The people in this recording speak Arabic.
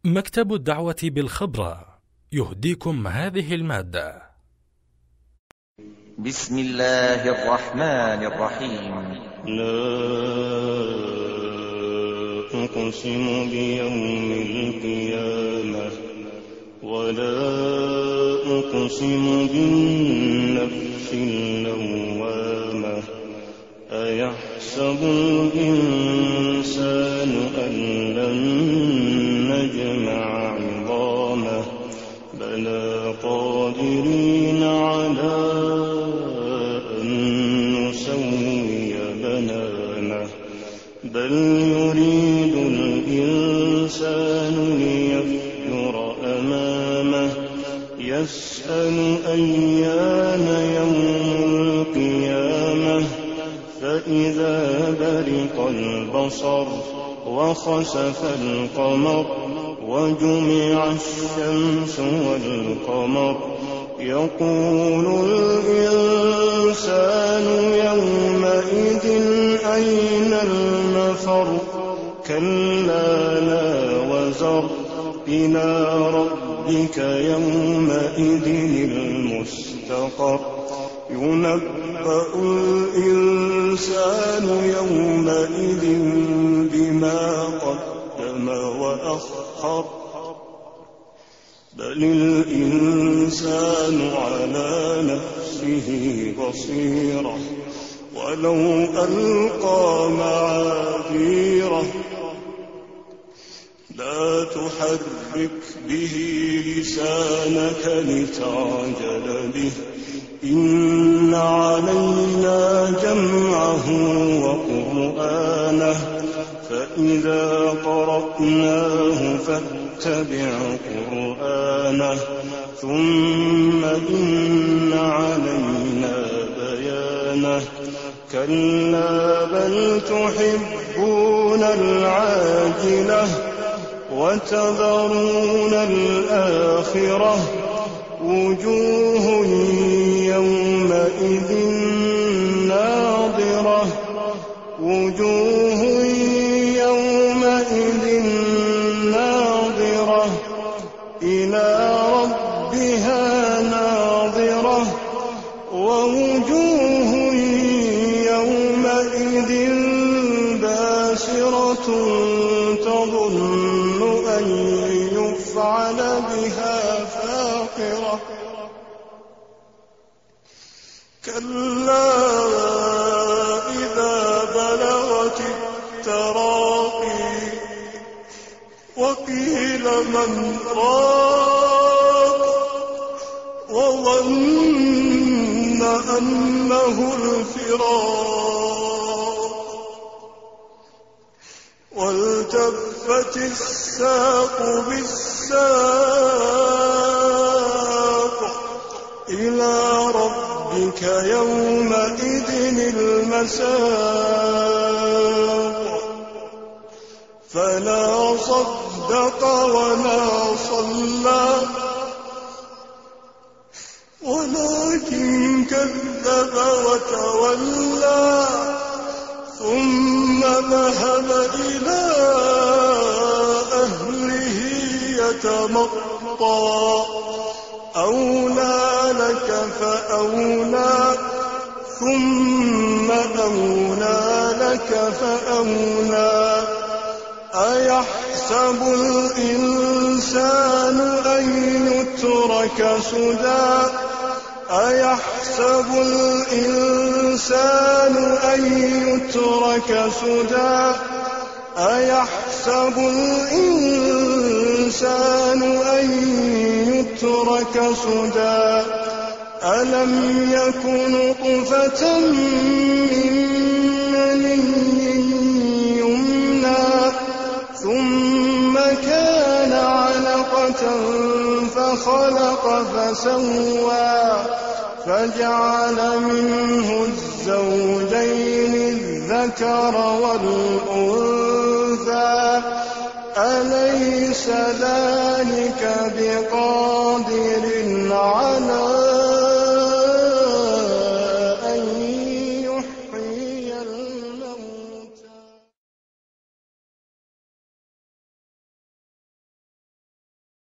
مكتب الدعوة بالخبرة يهديكم هذه المادة. بسم الله الرحمن الرحيم. لا أقسم بيوم القيامة ولا أقسم بالنفس اللوامة أيحسب الإنسان أن لن نجمع عظامه بلى قادرين على أن نسوي بنانه بل يريد الإنسان ليفجر أمامه يسأل أيان يوم القيامة فإذا برق البصر وخسف القمر وجمع الشمس والقمر يقول الإنسان يومئذ أين المفر كلا لا وزر إلى ربك يومئذ المستقر ينبأ الإنسان يومئذ بما قدم وأخر بل الإنسان على نفسه بصيرة ولو ألقى معاذيره لا تحرك به لسانك لتعجل به إن علينا جمعه وقرآنه فإذا قرأناه فاتبع قرآنه ثم إن علينا بيانه كلا بل تحبون العاجلة وتذرون الآخرة وجوه يومئذ ناضرة وجوه يومئذ ناظرة إلى ربها ناظرة ووجوه يومئذ باسرة تظن أن يفعل بها فاقرة كلا إذا بلغت التراقي وقيل من راق وظن أنه الفراق والتفت الساق بالساق إلى ربك يومئذ المساق فلا صدق ولا صلى ولكن كذب وتولى ثم ذهب إلى أهله يتمطى أولى لك فأولى ثم أولى لك فأولى أيحسب الإنسان أن يترك سدى أيحسب الإنسان أن يترك سدى أيحسب الإنسان أن يترك سدى ألم يكن نطفة من مني يمنى ثم كان علقة فخلق فسوى فجعل منه الزوجين الذكر والأنثى أليس ذلك بقادر على